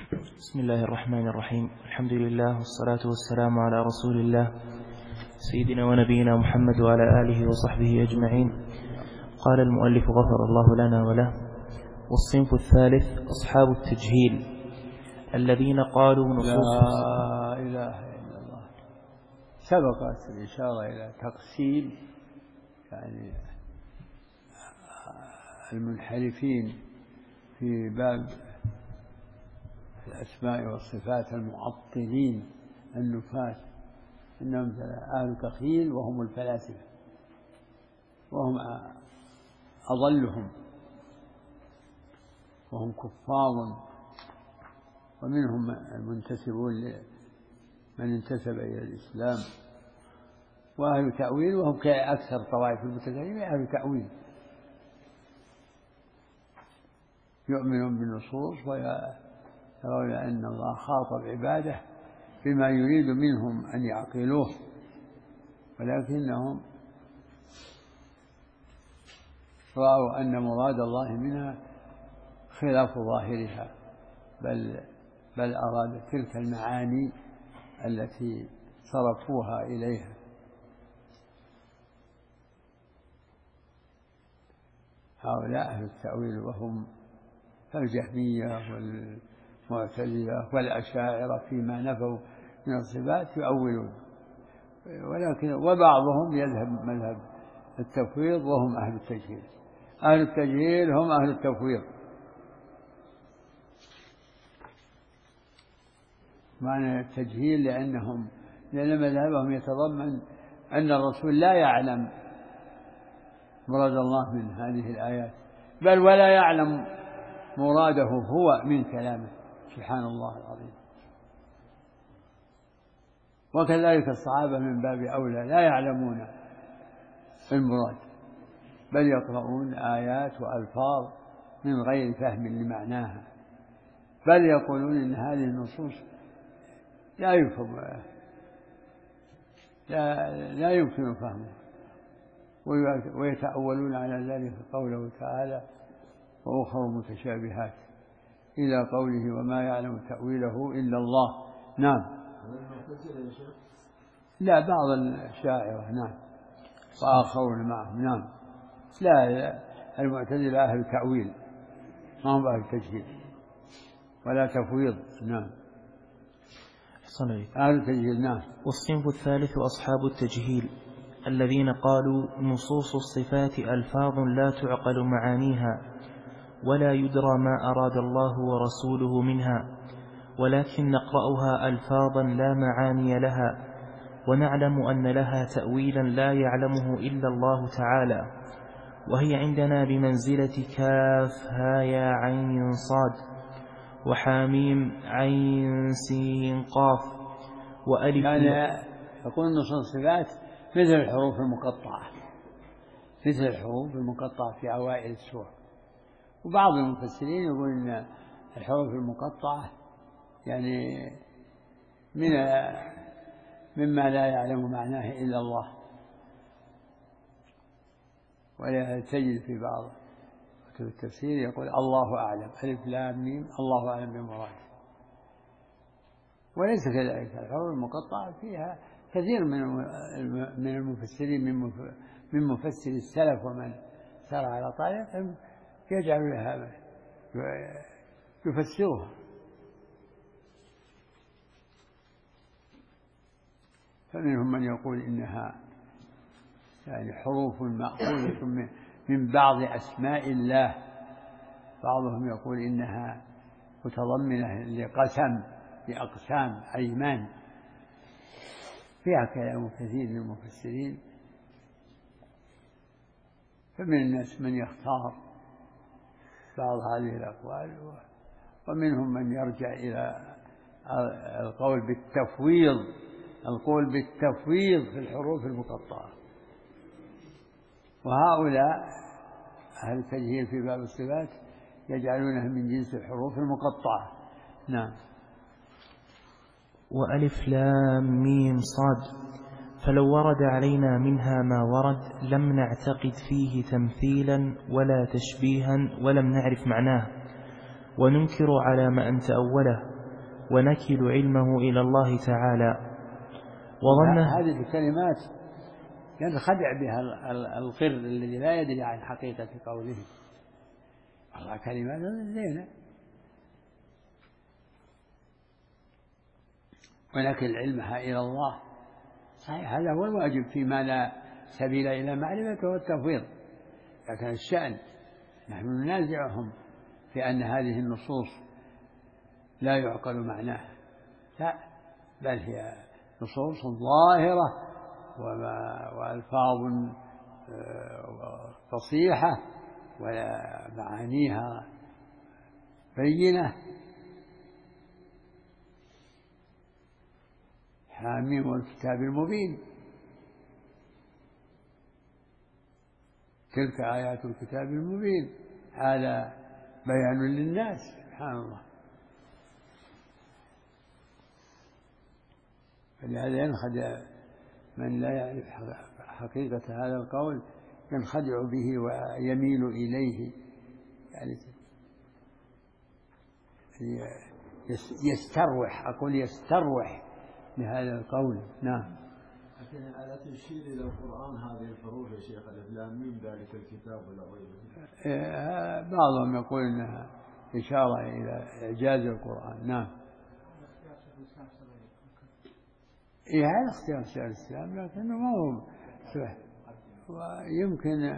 بسم الله الرحمن الرحيم. الحمد لله والصلاة والسلام على رسول الله سيدنا ونبينا محمد وعلى آله وصحبه أجمعين. قال المؤلف غفر الله لنا وله: والصنف الثالث أصحاب التجهيل الذين قالوا نصوص. لا إله إلا الله. سبقت الإشارة إلى تقسيم يعني المنحرفين في باب الأسماء والصفات، المعطلين النفاة، إنهم أهل التخيل وهم الفلاسفة، وهم أضلهم، وهم كفار، ومنهم المنتسبون من انتسب إلى الإسلام، وأهل تأويل، وهم كأكثر طوائف المتكلمين أهل تأويل، يؤمنون بالنصوص ويرون أن الله خاطب عباده بما يريد منهم أن يعقلوه، ولكنهم رأوا أن مراد الله منها خلاف ظاهرها، بل أراد تلك المعاني التي صرفوها إليها. هؤلاء أهل التأويل، وهم الجهمية والمعتزلة والأشاعرة فيما نفوا من الصفات يؤولون، وبعضهم يذهب مذهب التفويض، وهم أهل التجهيل. أهل التجهيل هم أهل التفويض، معنى التجهيل لأن مذهبهم يتضمن أن الرسول لا يعلم مراد الله من هذه الآيات، بل ولا يعلم مراده هو من كلامه، سبحان الله العظيم. وكذلك الصحابة من باب أولى لا يعلمون المراد، بل يقرؤون آيات وألفاظ من غير فهم لمعناها، بل يقولون إن هذه النصوص لا يمكن فهمها، ويتأولون على ذلك قوله تعالى: وأخر متشابهات، إلى قوله: وما يعلم تأويله إلا الله. نعم. لا، بعض الشاعرة، نعم، وآخرون معهم، نعم. لا، المعتزلة أهل تأويل، ما هم أهل تجهيل ولا تفويض. نعم، أهل التجهيل. نعم. والصنف الثالث أصحاب التجهيل الذين قالوا نصوص الصفات ألفاظ لا تعقل معانيها، ولا يدرى ما أراد الله ورسوله منها، ولكن نقرأها ألفاظا لا معاني لها، ونعلم أن لها تأويلا لا يعلمه إلا الله تعالى، وهي عندنا بمنزلة كاف ها يا عين صاد وحاميم عين سين قاف وألف. يعني يقول نصوص الصفات مثل الحروف المقطعة، مثل الحروف المقطعة في أوائل السور. وبعض المفسرين يقول إن الحروف المقطعة يعني مما لا يعلم معناه إلا الله، ولا تجد في بعض كتب التفسير يقول الله أعلم، ألف لام ميم، الله أعلم بمراده. وليس كذلك، الحروف المقطعة فيها كثير من المفسرين، من مفسر السلف ومن سار على طريقهم يجعل لها يفسرها. فمنهم من يقول إنها يعني حروف مأخوذة من بعض أسماء الله، بعضهم يقول إنها متضمنة لأقسام أيمان. فيها كلام كثير من المفسرين، فمن الناس من يختار بعض هذه الأقوال، ومنهم من يرجع إلى القول بالتفويض في الحروف المقطعة. وهؤلاء أهل التجهيل في باب الصفات يجعلونها من جنس الحروف المقطعة. نعم. وألف لام ميم صاد، فلو ورد علينا منها ما ورد لم نعتقد فيه تمثيلا ولا تشبيها ولم نعرف معناه، وننكر على ما أن تأوله، ونكل علمه إلى الله تعالى. هذه الكلمات ينخدع بها القر الذي لا يدري عن حقيقة قوله. الله كلمات زينة. ونكل علمها إلى الله، صحيح هذا هو الواجب فيما لا سبيل إلى معرفته والتفويض، لكن الشأن نحن ننازعهم في أن هذه النصوص لا يعقل معناها، لا، بل هي نصوص ظاهرة وألفاظ فصيحة ومعانيها بينة. حاميم والكتاب المبين، تلك آيات الكتاب المبين، هذا بيان للناس. سبحان الله. فلهذا ينخدع من لا يعرف حقيقة هذا القول، ينخدع به ويميل إليه، يعني يستروح، أقول يستروح بهذا القول. نعم. لكن ألا تشير إلى القرآن هذه الحروف يا شيخ، الف لام ميم ذلك الكتاب ولا غيره؟ بعضهم يقول إنها إشارة إلى إعجاز القرآن. نعم. هذا اختيار شيخ الإسلام، لكنه ما هو صحيح، ويمكن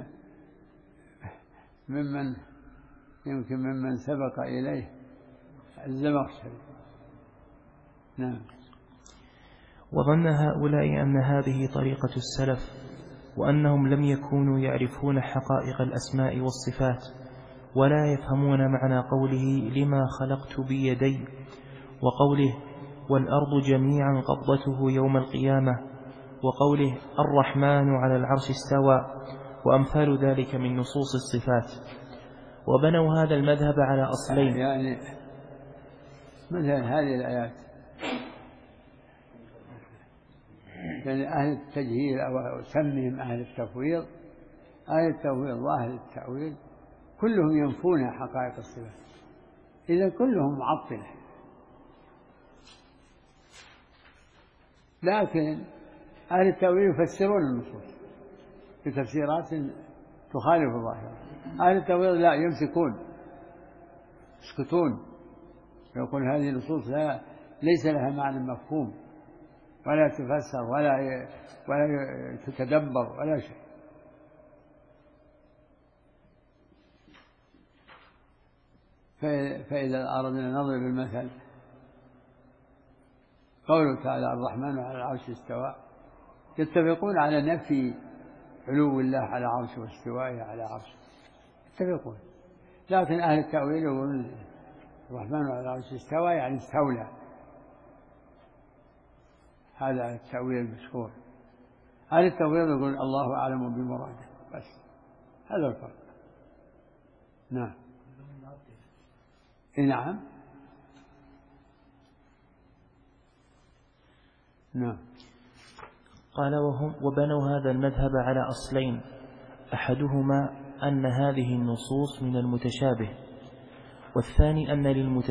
ممن سبق إليه الزمخشري. نعم. وظن هؤلاء أن هذه طريقة السلف، وأنهم لم يكونوا يعرفون حقائق الأسماء والصفات، ولا يفهمون معنى قوله لما خلقت بيدي، وقوله والأرض جميعا قبضته يوم القيامة، وقوله الرحمن على العرش استوى، وأمثال ذلك من نصوص الصفات. وبنوا هذا المذهب على أصلين، يعني مثل هذه الآيات، يعني أهل التجهيل أو سمهم أهل التفويض، أهل التفويض وأهل التأويل كلهم ينفون حقائق الصفات، إذا كلهم معطلة. لكن أهل التأويل يفسرون النصوص بتفسيرات تخالف ظاهرها، أهل التفويض لا، يمسكون يسكتون، يقول هذه النصوص ليس لها معنى مفهوم، ولا تفسر ولا تتدبر ولا شيء. فإذا أردنا نضرب المثل، قوله تعالى الرحمن على العرش استوى، يتفقون على نفي علو الله على عرشه واستوائه على عرشه، يتفقون. لكن أهل التأويل يقولون الرحمن على العرش استوى يعني استولى، هذا التأويل المشهور. أهل التأويل يقول الله أعلم بمراده، بس هذا الفرق. نعم. نعم. نعم. قال وبنوا هذا المذهب على أصلين، أحدهما أن هذه النصوص من المتشابه، والثاني أن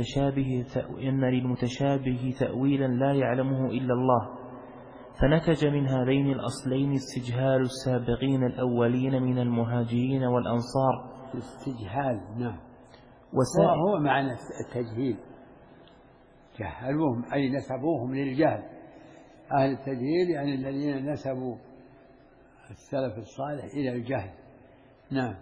للمتشابه تأويلا لا يعلمه إلا الله. فنتج من هذين الأصلين استجهال السابقين الأولين من المهاجرين والأنصار. استجهال، نعم، هو معنى التجهيل، جهلوهم أي نسبوهم للجهل. أهل التجهيل يعني الذين نسبوا السلف الصالح إلى الجهل. نعم.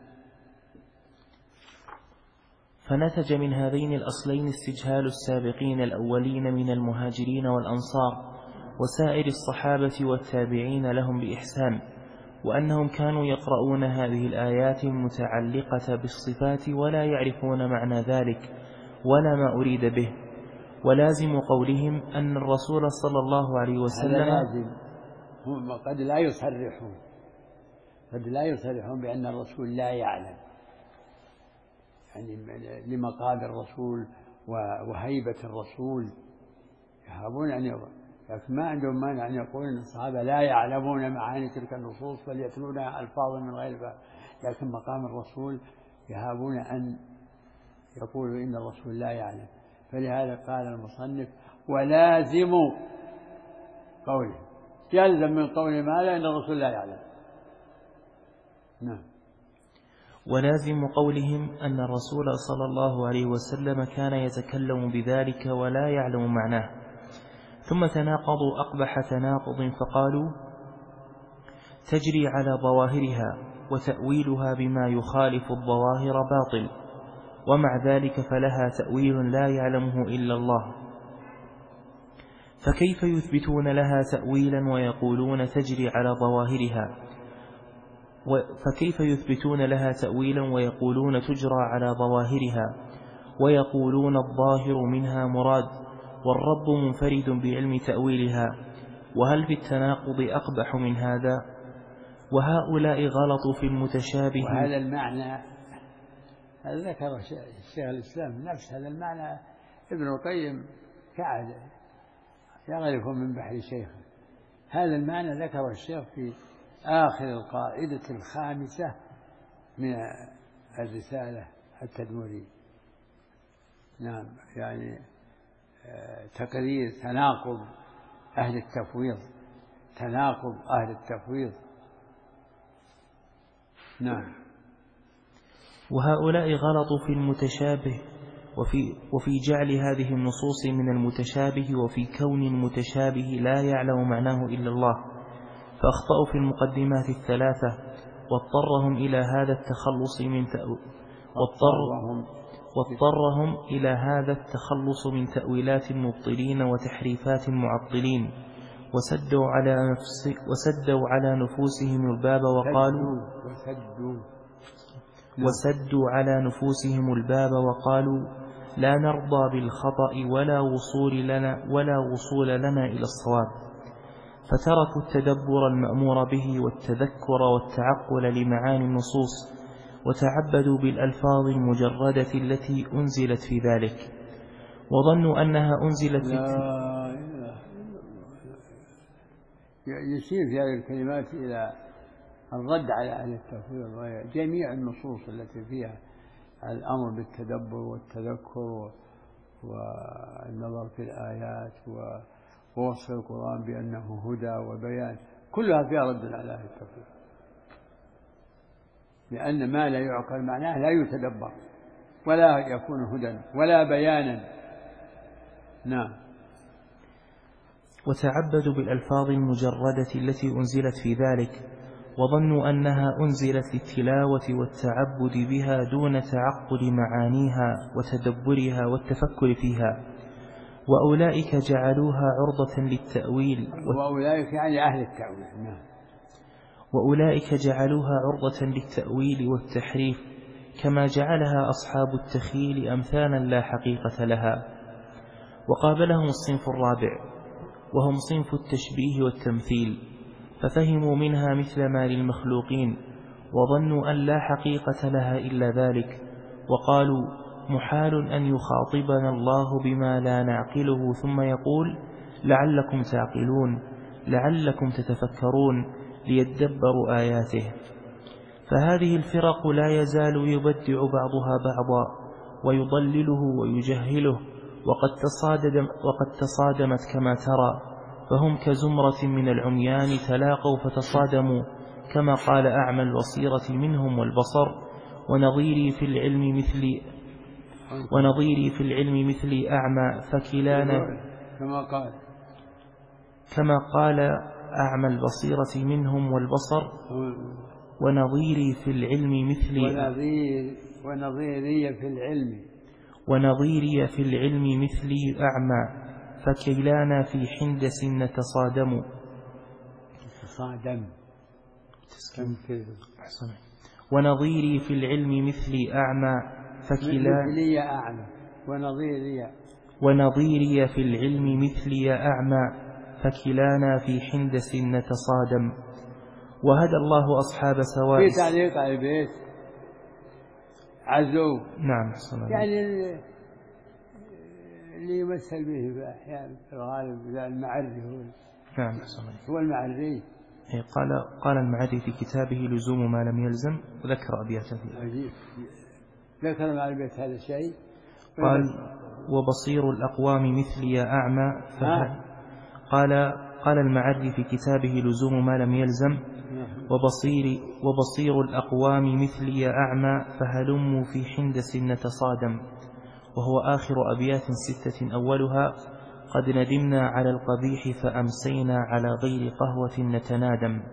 فنتج من هذين الأصلين استجهال السابقين الأولين من المهاجرين والأنصار وسائر الصحابة والتابعين لهم بإحسان، وأنهم كانوا يقرؤون هذه الآيات المتعلقة بالصفات ولا يعرفون معنى ذلك ولا ما أريد به. ولازم قولهم أن الرسول صلى الله عليه وسلم، هذا لازم، هم قد لا يصرحون بأن الرسول لا يعلم، يعني لمقام الرسول وهيبة الرسول يهابون أن يقول، لكن ما عندهم مانع أن يقول أن الصحابة لا يعلمون معاني تلك النصوص بل يتلونها ألفاظا من غير فهم، لكن مقام الرسول يهابون أن يقولوا إن الرسول لا يعلم. فلهذا قال المصنف ولازموا قوله، يلزم من قول ما لا إن الرسول لا يعلم. نعم. ولازم قولهم أن الرسول صلى الله عليه وسلم كان يتكلم بذلك ولا يعلم معناه. ثم تناقضوا أقبح تناقض فقالوا تجري على ظواهرها وتأويلها بما يخالف الظواهر باطل، ومع ذلك فلها تأويل لا يعلمه إلا الله. فكيف يثبتون لها تأويلا ويقولون تجري على ظواهرها؟ فكيف يثبتون لها تأويلا ويقولون تجرى على ظواهرها، ويقولون الظاهر منها مراد والرب منفرد بعلم تأويلها؟ وهل في التناقض أقبح من هذا؟ وهؤلاء غلطوا في المتشابه. وهذا المعنى هذا ذكر الشيخ الإسلام نفس هذا المعنى ابن القيم كعادة يغرف من بحر شيخه. هذا المعنى ذكر الشيخ في آخر القاعدة الخامسة من الرسالة التدمرية. نعم، يعني تقرير تناقض أهل التفويض، تناقض أهل التفويض. نعم. وهؤلاء غلطوا في المتشابه وفي جعل هذه النصوص من المتشابه وفي كون المتشابه لا يعلم معناه إلا الله، فأخطأوا في المقدمات الثلاثة واضطرهم إلى هذا التخلص من تأويلات المبطلين وتحريفات المعطلين، وسدوا على نفوسهم الباب وقالوا لا نرضى بالخطأ ولا وصول لنا إلى الصواب، فتركوا التدبر المأمور به والتذكر والتعقل لمعاني النصوص، وتعبدوا بالألفاظ المجردة التي أنزلت في ذلك، وظنوا أنها أنزلت يشير في هذه الكلمات إلى الرد على أهل التفويض، وهي جميع النصوص التي فيها الأمر بالتدبر والتذكر والنظر في الآيات ووصف القرآن بأنه هدى وبيان، كلها فيها رد على أهل التفويض، لأن ما لا يعقل معناه لا يتدبر ولا يكون هدى ولا بيانا. نعم. وتعبدوا بالألفاظ المجردة التي أنزلت في ذلك، وظنوا أنها أنزلت للتلاوة والتعبد بها دون تعقل معانيها وتدبرها والتفكر فيها، وأولئك جعلوها عرضة للتأويل. وأولئك يعني أهل التأويل. نعم. وأولئك جعلوها عرضة للتأويل والتحريف، كما جعلها أصحاب التخيل أمثالا لا حقيقة لها. وقابلهم الصنف الرابع، وهم صنف التشبيه والتمثيل، ففهموا منها مثل ما للمخلوقين، وظنوا أن لا حقيقة لها إلا ذلك، وقالوا محال أن يخاطبنا الله بما لا نعقله ثم يقول لعلكم تعقلون، لعلكم تتفكرون، ليدبروا آياته. فهذه الفرق لا يزال يبدع بعضها بعضا ويضلله ويجهله، وقد تصادمت كما ترى، فهم كزمرة من العميان تلاقوا فتصادموا، كما قال أعمى البصيرة منهم والبصر، ونظيري في العلم مثلي أعمى فكلانا، كما قال أعمى البصيرة منهم والبصر، ونظيري في العلم مثلي ونظيري في العلم مثلي أعمى فكلانا في حندس نتصادم. ونظيري في العلم مثلي أعمى ونظيري في العلم مثلي أعمى فكلانا في حندس نتصادم. وهدى الله أصحاب سواء. في تعليق على البيت عزو. نعم. يعني اللي يمثل به أحيانا في الغالب المعري نعم. هو المعري. قال المعري في كتابه لزوم ما لم يلزم، وذكر أبياتا فيه. ذكر مع البيت هذا الشيء. قال وبصير الأقوام مثلي أعمى قال المعري في كتابه لزوم ما لم يلزم وبصير الأقوام مثلي أعمى فهلموا في حندس نتصادم، وهو آخر أبيات 6 أولها قد ندمنا على القبيح فأمسينا على غير قهوة نتنادم.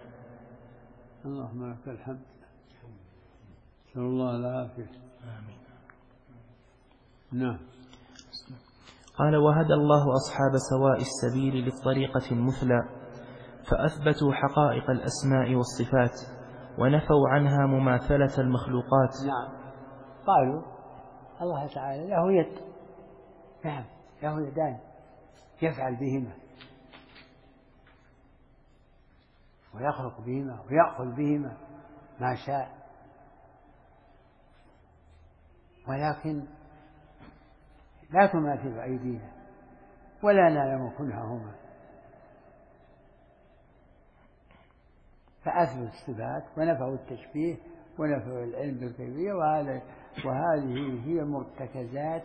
اللهم لك الحمد. نسأل الله العافية. آمين. نعم. قال وهدى الله أصحاب سواء السبيل للطريقة المثلى فأثبتوا حقائق الأسماء والصفات ونفوا عنها مماثلة المخلوقات. نعم. قالوا الله تعالى له يد، نعم له يدان يفعل بهما ويخلق بهما ويأخذ بهما ما شاء، ولكن لا تماثل أيدينا ولا نعلم كنههما، فأثبتوا الصفات ونفوا التشبيه ونفوا العلم بالكيفية، وهذه هي مرتكزات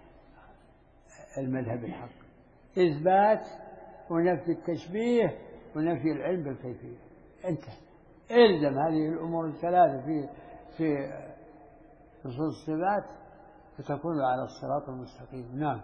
المذهب الحق: إثبات ونفي التشبيه ونفي العلم بالكيفية. أنت إلزم هذه الأمور الثلاثة في نصوص الصفات فتكون على الصراط المستقيم. نعم.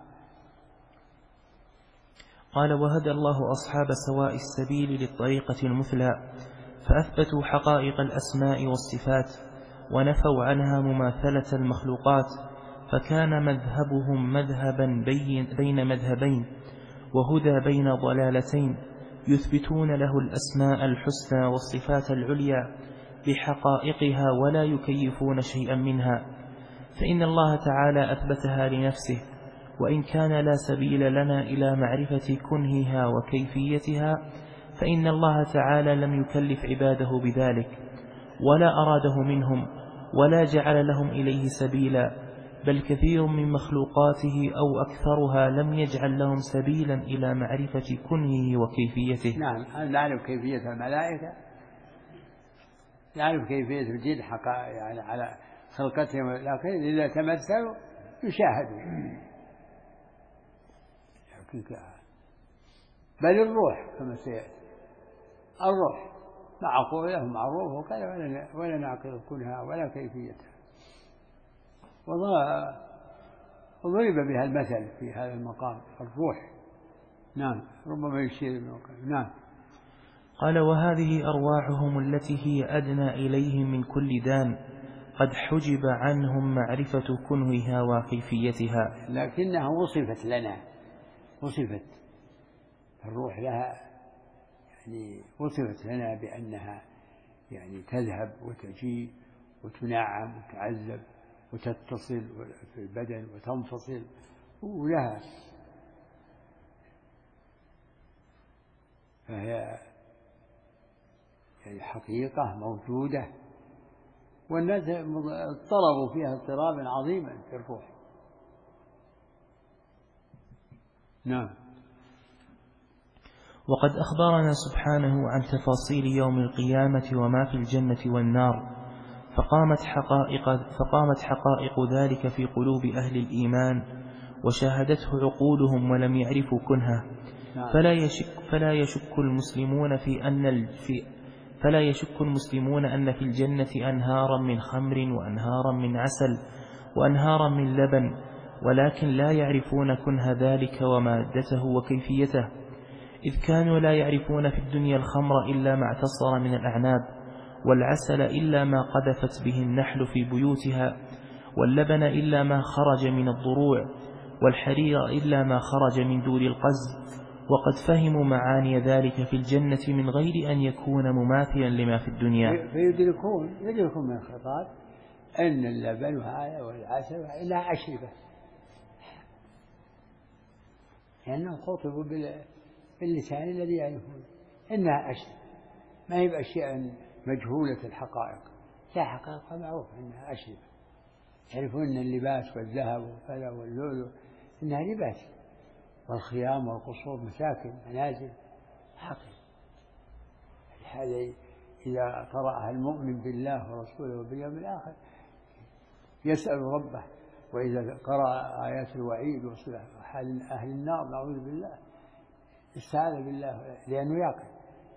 قال وهدى الله أصحاب سواء السبيل للطريقة المثلى فأثبتوا حقائق الأسماء والصفات ونفوا عنها مماثلة المخلوقات، فكان مذهبهم مذهبا بين مذهبين وهدى بين ضلالتين، يثبتون له الأسماء الحسنى والصفات العليا بحقائقها ولا يكيفون شيئا منها، فإن الله تعالى أثبتها لنفسه، وإن كان لا سبيل لنا إلى معرفة كنهها وكيفيتها فإن الله تعالى لم يكلف عباده بذلك ولا أراده منهم ولا جعل لهم إليه سبيلا، بل كثير من مخلوقاته أو أكثرها لم يجعل لهم سبيلا إلى معرفة كنهه وكيفيته. نعم. نعرف كيفية الملائكة، نعرف كيفية الجن يعني على خلقتهم، لكن إذا تمثلوا يشاهدوا. بل الروح كما سيأتي، الروح معقولة معروف وكذا ولا نعقل كلها ولا كيفيتها، وضرب بها المثل في هذا المقام الروح. نعم. ربما يشير المقام. نعم. قال وهذه أرواحهم التي هي أدنى إليهم من كل دان قد حجب عنهم معرفة كنهها وكيفيتها، لكنها وصفت لنا، وصفت الروح لها، يعني وصفت لنا بأنها يعني تذهب وتجيء وتنعم وتعذب وتتصل في البدن وتنفصل، ولها فهي يعني حقيقة موجودة، والناس اضطربوا فيها اضطرابا عظيما في الروح. نعم. وقد أخبرنا سبحانه عن تفاصيل يوم القيامة وما في الجنة والنار، فقامت حقائق ذلك في قلوب أهل الإيمان وشاهدته عقولهم ولم يعرفوا كنها. فلا يشك المسلمون أن في الجنة أنهارا من خمر وأنهارا من عسل وأنهارا من لبن، ولكن لا يعرفون كنه ذلك ومادته وكيفيته، إذ كانوا لا يعرفون في الدنيا الخمر إلا ما اعتصر من الأعناب، والعسل إلا ما قذفت به النحل في بيوتها، واللبن إلا ما خرج من الضروع، والحرير إلا ما خرج من دور القز، وقد فهموا معاني ذلك في الجنة من غير أن يكون مماثلا لما في الدنيا. فيدركون من الخطاب أن اللبن هذا والعسل إلا أشربة، لأنهم خطبوا باللسان الذي يعرفون إنها أشربة، ما هي بأشياء مجهولة الحقائق، لا حقائق معروف إنها أشربة. يعرفون أن اللباس والذهب والفضة واللؤلؤ إنها لباس، والخيام والقصور مساكن منازل حقيقة. هذا إذا قرأها المؤمن بالله ورسوله وباليوم الآخر يسأل ربه وإذا قرأ آيات الوعيد وصلح حال أهل النار نعوذ بالله استعاذ بالله لأنه يعقل.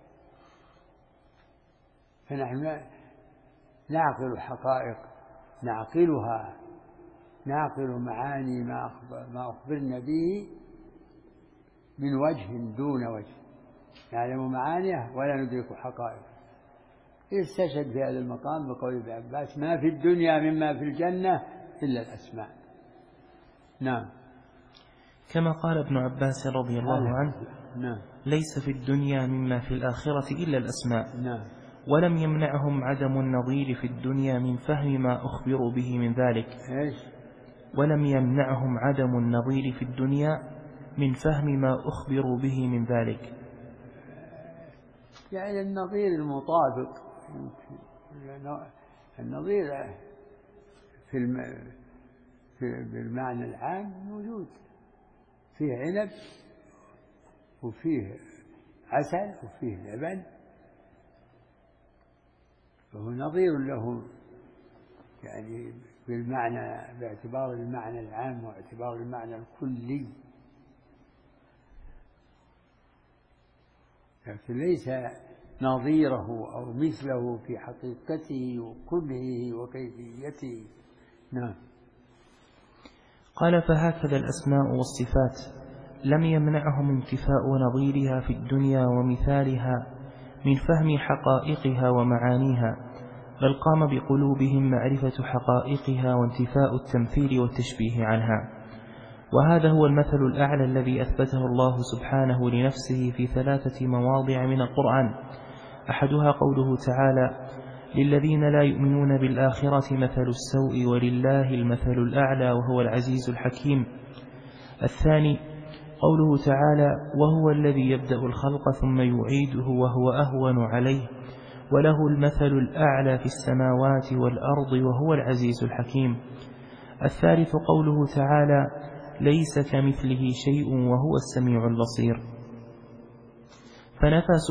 فنحن نعقل الحقائق، نعقلها، نعقل معاني ما أخبرنا به من وجه دون وجه، نعلم معانيه ولا ندرك حقائق. استشهد في هذا المقام بقول ابن عباس: ما في الدنيا مما في الجنة إلا الأسماء. نعم. كما قال ابن عباس رضي الله عنه: نعم. ليس في الدنيا مما في الآخرة إلا الأسماء. نعم. ولم يمنعهم عدم النظير في الدنيا من فهم ما أخبروا به من ذلك. ولم يمنعهم عدم النظير في الدنيا من فهم ما أخبروا به من ذلك. يعني النظير المطابق، النظير بالمعنى العام موجود، فيه عنب وفيه عسل وفيه لبن، فهو نظير له يعني بالمعنى، باعتبار المعنى العام واعتبار المعنى الكلي، لكن ليس نظيره أو مثله في حقيقته وكله وكيفيته. نعم. قال: فهكذا الأسماء والصفات لم يمنعهم انتفاء نظيرها في الدنيا ومثالها من فهم حقائقها ومعانيها، بل قام بقلوبهم معرفة حقائقها وانتفاء التمثيل والتشبيه عنها. وهذا هو المثل الأعلى الذي أثبته الله سبحانه لنفسه في 3 مواضع من القرآن. أحدها قوله تعالى: للذين لا يؤمنون بالآخرة مثل السوء ولله المثل الأعلى وهو العزيز الحكيم. الثاني قوله تعالى: وهو الذي يبدأ الخلق ثم يعيده وهو أهون عليه وله المثل الأعلى في السماوات والأرض وهو العزيز الحكيم. الثالث قوله تعالى: ليس كمثله شيء وهو السميع البصير. فنفى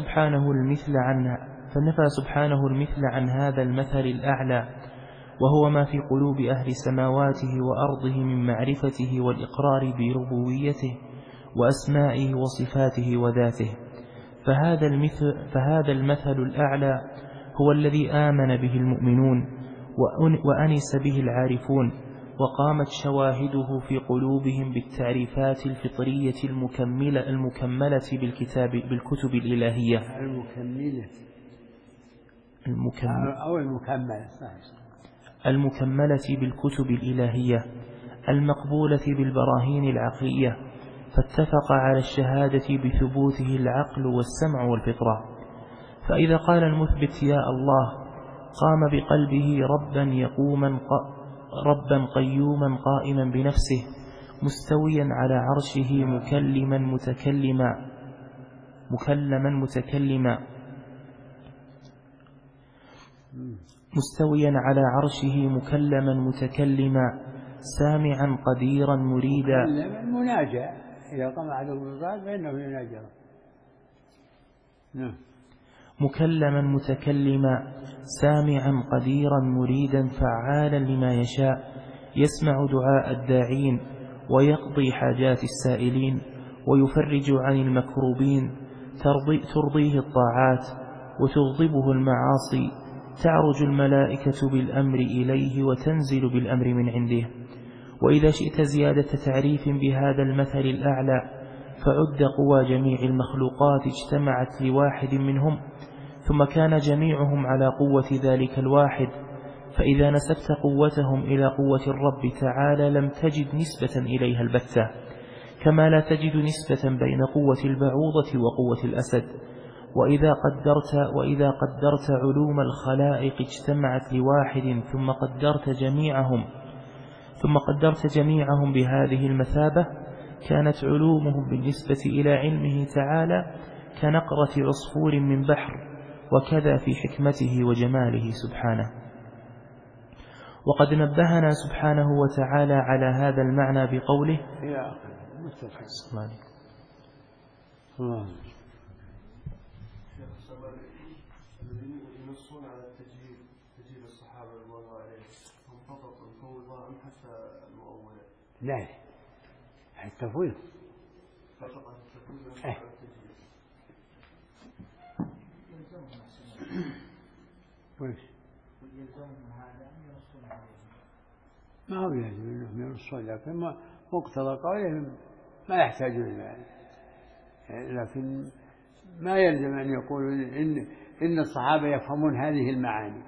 سبحانه المثل عن هذا المثل الأعلى، وهو ما في قلوب أهل سماواته وأرضه من معرفته والإقرار بربوبيته وأسمائه وصفاته وذاته. فهذا المثل الأعلى هو الذي آمن به المؤمنون وأنس به العارفون، وقامت شواهده في قلوبهم بالتعريفات الفطرية المكملة بالكتب الإلهية المكملة بالكتب الإلهية المقبولة بالبراهين العقلية، فاتفق على الشهادة بثبوته العقل والسمع والفطرة. فإذا قال المثبت يا الله، قام بقلبه ربا قيوما قائما بنفسه مستويا على عرشه مكلما متكلما سامعا قديرا مريدا. المناجاة إذا قام على الوضع فإنه يناجى. مكلما متكلما سامعا قديرا مريدا فعالا لما يشاء، يسمع دعاء الداعين ويقضي حاجات السائلين ويفرج عن المكروبين، ترضيه الطاعات وتغضبه المعاصي، تعرج الملائكة بالأمر إليه وتنزل بالأمر من عنده. وإذا شئت زيادة تعريف بهذا المثل الأعلى فعد قوى جميع المخلوقات اجتمعت لواحد منهم، ثم كان جميعهم على قوة ذلك الواحد، فإذا نسبت قوتهم إلى قوة الرب تعالى لم تجد نسبة إليها البتة، كما لا تجد نسبة بين قوة البعوضة وقوة الأسد. وإذا قدرت علوم الخلائق اجتمعت لواحد ثم قدرت جميعهم بهذه المثابة، كانت علومهم بالنسبة إلى علمه تعالى كنقرة عصفور من بحر، وكذا في حكمته وجماله سبحانه. وقد نبهنا سبحانه وتعالى على هذا المعنى بقوله: يا ينصون على تجهيل الصحابة رضوان الله عليهم، هم فقط نفوضها أم حتى المؤولة؟ لا التفويض فقط التفويض على التجهيل. ويش؟ ما هو لازم أنهم ينصون، لكن مقتضى قولهم ما يحتاجون، لكن ما يلزم أن يقولوا إن الصحابة يفهمون هذه المعاني.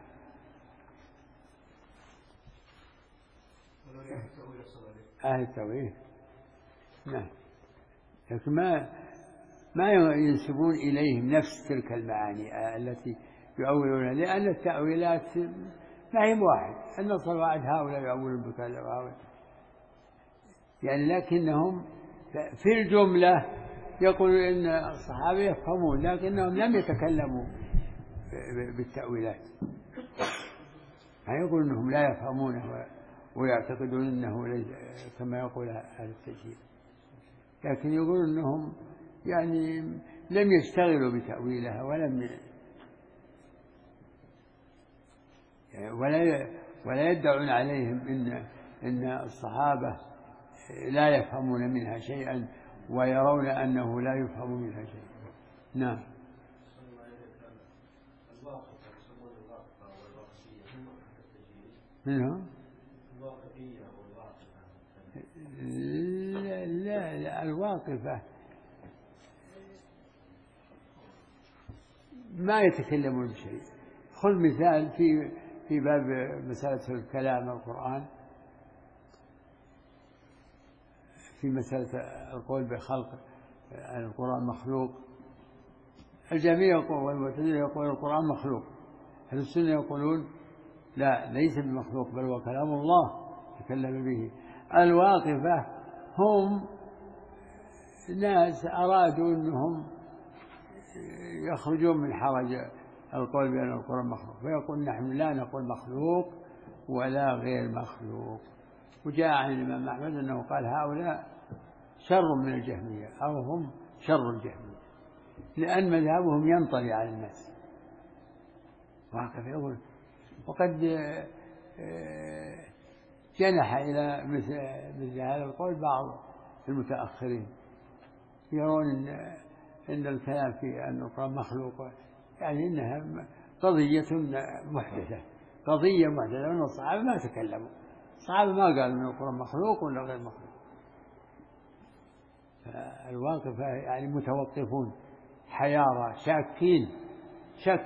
أهل التأويل نعم، لكن ما ينسبون إليهم نفس تلك المعاني التي يؤولون، لأن التأويلات ما هي واحد، النص الواحد هؤلاء يؤولون بكذا وهؤلاء يعني، لكنهم في الجملة يقولون إن الصحابة يفهمون، لكنهم لم يتكلموا بالتأويلات، ما يقول إنهم لا يفهمونه ويعتقدون أنه ليس كما يقول أهل التجهيل، لكن يقولون أنهم يعني لم يشتغلوا بتأويلها ولا يدعون عليهم إن الصحابة لا يفهمون منها شيئا ويرون أنه لا يفهم منها شيء. نعم. منهم؟ لا الواقفة ما يتكلمون بشيء. خذ مثال في باب مسألة الكلام القرآن، في مسألة القول بخلق القرآن مخلوق، الجميع يقول والمعتزلة يقول القرآن مخلوق، أهل السنة يقولون لا ليس بمخلوق بل هو كلام الله تكلم به. الواقفة هم ناس أرادوا أنهم يخرجون من حرج القول بأن القرآن مخلوق، فيقول نحن لا نقول مخلوق ولا غير مخلوق. وجاء عن الإمام أحمد أنه قال هؤلاء شر من الجهمية أو هم شر الجهمية، لأن مذهبهم ينطلي على الناس. واقف يقول، وقد جنح إلى مثل هذا القول بعض المتأخرين، يرون إن الكلام في أن القرآن مخلوق يعني إنها قضية محدثة، قضية محدثة، وأن الصحابة ما تكلموا، الصحابة ما قالوا أن القرآن مخلوق ولا غير مخلوق. الواقفة يعني متوقفون حيارى شاكين شك.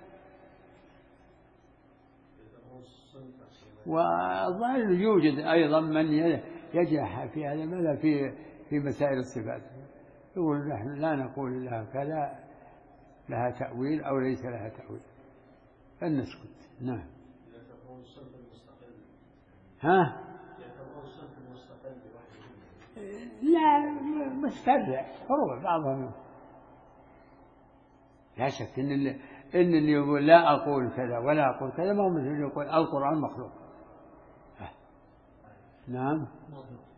وظاهر يوجد أيضا من يجرح في هذا المذهب في مسائل الصفات، يقول نحن لا نقول لها كذا لها تأويل أو ليس لها تأويل، فلنسكت. نعم. ها؟ لا مسترع فروع بعضهم، لا شك إن اللي يقول لا أقول كذا ولا أقول كذا ما هو مثل يقول القرآن مخلوق. نعم.